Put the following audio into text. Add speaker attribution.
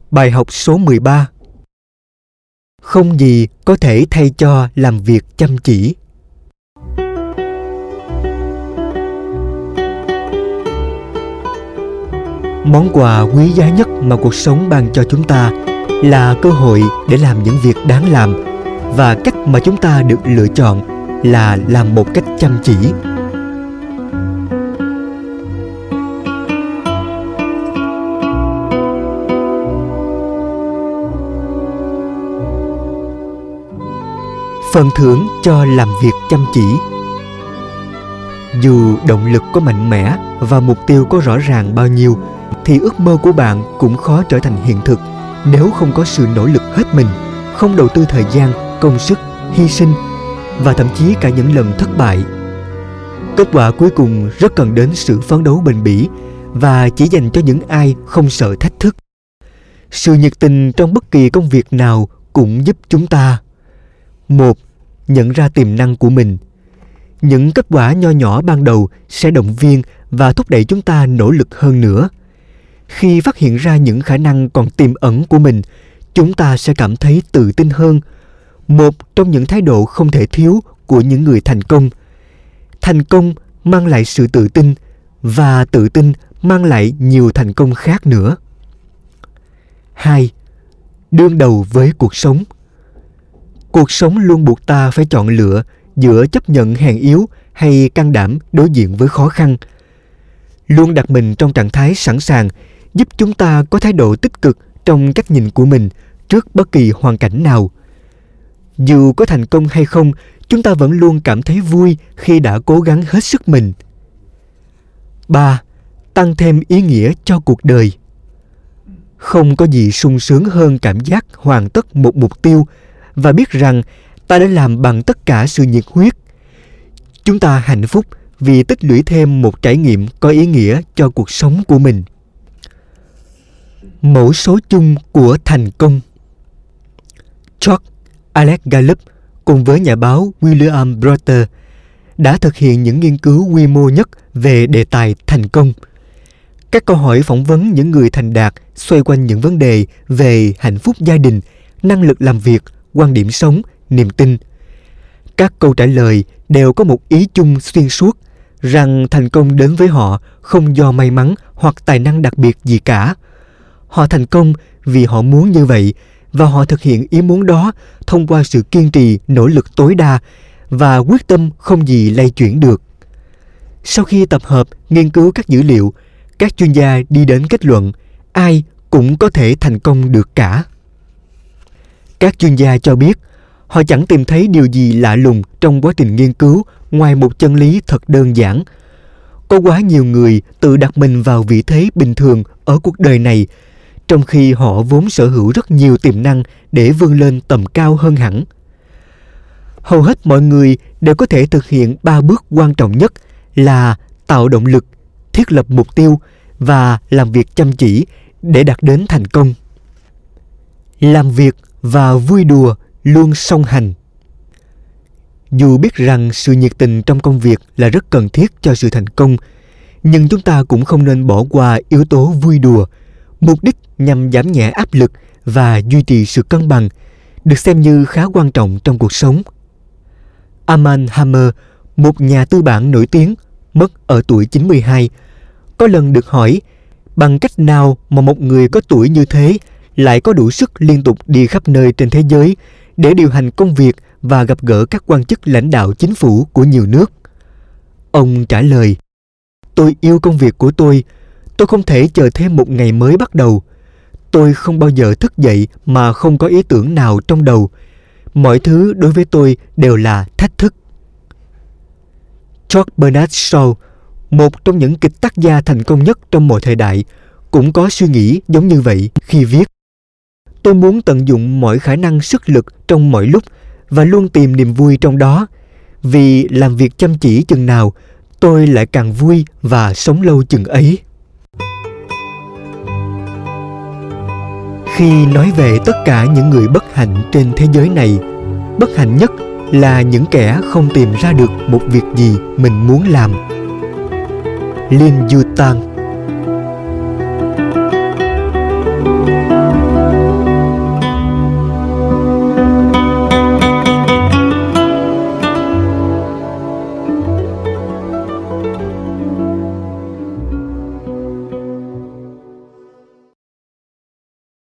Speaker 1: Bài học số 13. Không gì có thể thay cho làm việc chăm chỉ. Món quà quý giá nhất mà cuộc sống ban cho chúng ta là cơ hội để làm những việc đáng làm, và cách mà chúng ta được lựa chọn là làm một cách chăm chỉ. Phần thưởng cho làm việc chăm chỉ. Dù động lực có mạnh mẽ và mục tiêu có rõ ràng bao nhiêu, thì ước mơ của bạn cũng khó trở thành hiện thực nếu không có sự nỗ lực hết mình, không đầu tư thời gian, công sức, hy sinh và thậm chí cả những lần thất bại. Kết quả cuối cùng rất cần đến sự phấn đấu bền bỉ và chỉ dành cho những ai không sợ thách thức. Sự nhiệt tình trong bất kỳ công việc nào cũng giúp chúng ta: 1. Nhận ra tiềm năng của mình. Những kết quả nho nhỏ ban đầu sẽ động viên và thúc đẩy chúng ta nỗ lực hơn nữa. Khi phát hiện ra những khả năng còn tiềm ẩn của mình, chúng ta sẽ cảm thấy tự tin hơn. Một trong những thái độ không thể thiếu của những người thành công. Thành công mang lại sự tự tin, và tự tin mang lại nhiều thành công khác nữa. 2. Đương đầu với cuộc sống. Cuộc sống luôn buộc ta phải chọn lựa giữa chấp nhận hèn yếu hay can đảm đối diện với khó khăn. Luôn đặt mình trong trạng thái sẵn sàng giúp chúng ta có thái độ tích cực trong cách nhìn của mình trước bất kỳ hoàn cảnh nào. Dù có thành công hay không, chúng ta vẫn luôn cảm thấy vui khi đã cố gắng hết sức mình. 3. Tăng thêm ý nghĩa cho cuộc đời. Không có gì sung sướng hơn cảm giác hoàn tất một mục tiêu và biết rằng ta đã làm bằng tất cả sự nhiệt huyết. Chúng ta hạnh phúc vì tích lũy thêm một trải nghiệm có ý nghĩa cho cuộc sống của mình. Mẫu số chung của thành công. George Alex Gallup cùng với nhà báo William Browder đã thực hiện những nghiên cứu quy mô nhất về đề tài thành công. Các câu hỏi phỏng vấn những người thành đạt xoay quanh những vấn đề về hạnh phúc gia đình, năng lực làm việc, quan điểm sống, niềm tin. Các câu trả lời đều có một ý chung xuyên suốt, rằng thành công đến với họ không do may mắn hoặc tài năng đặc biệt gì cả. Họ thành công vì họ muốn như vậy, và họ thực hiện ý muốn đó thông qua sự kiên trì, nỗ lực tối đa và quyết tâm không gì lay chuyển được. Sau khi tập hợp, nghiên cứu các dữ liệu, các chuyên gia đi đến kết luận ai cũng có thể thành công được cả. Các chuyên gia cho biết họ chẳng tìm thấy điều gì lạ lùng trong quá trình nghiên cứu ngoài một chân lý thật đơn giản. Có quá nhiều người tự đặt mình vào vị thế bình thường ở cuộc đời này, trong khi họ vốn sở hữu rất nhiều tiềm năng để vươn lên tầm cao hơn hẳn. Hầu hết mọi người đều có thể thực hiện 3 bước quan trọng nhất là tạo động lực, thiết lập mục tiêu và làm việc chăm chỉ để đạt đến thành công. Làm việc và vui đùa luôn song hành. Dù biết rằng sự nhiệt tình trong công việc là rất cần thiết cho sự thành công, nhưng chúng ta cũng không nên bỏ qua yếu tố vui đùa. Mục đích nhằm giảm nhẹ áp lực và duy trì sự cân bằng được xem như khá quan trọng trong cuộc sống. Armand Hammer, một nhà tư bản nổi tiếng, mất ở tuổi 92, có lần được hỏi bằng cách nào mà một người có tuổi như thế lại có đủ sức liên tục đi khắp nơi trên thế giới để điều hành công việc và gặp gỡ các quan chức lãnh đạo chính phủ của nhiều nước. Ông trả lời: "Tôi yêu công việc của tôi không thể chờ thêm một ngày mới bắt đầu. Tôi không bao giờ thức dậy mà không có ý tưởng nào trong đầu. Mọi thứ đối với tôi đều là thách thức." George Bernard Shaw, một trong những kịch tác gia thành công nhất trong mọi thời đại, cũng có suy nghĩ giống như vậy khi viết: "Tôi muốn tận dụng mọi khả năng sức lực trong mọi lúc và luôn tìm niềm vui trong đó. Vì làm việc chăm chỉ chừng nào, tôi lại càng vui và sống lâu chừng ấy." Khi nói về tất cả những người bất hạnh trên thế giới này, bất hạnh nhất là những kẻ không tìm ra được một việc gì mình muốn làm. Lin Yu Tang.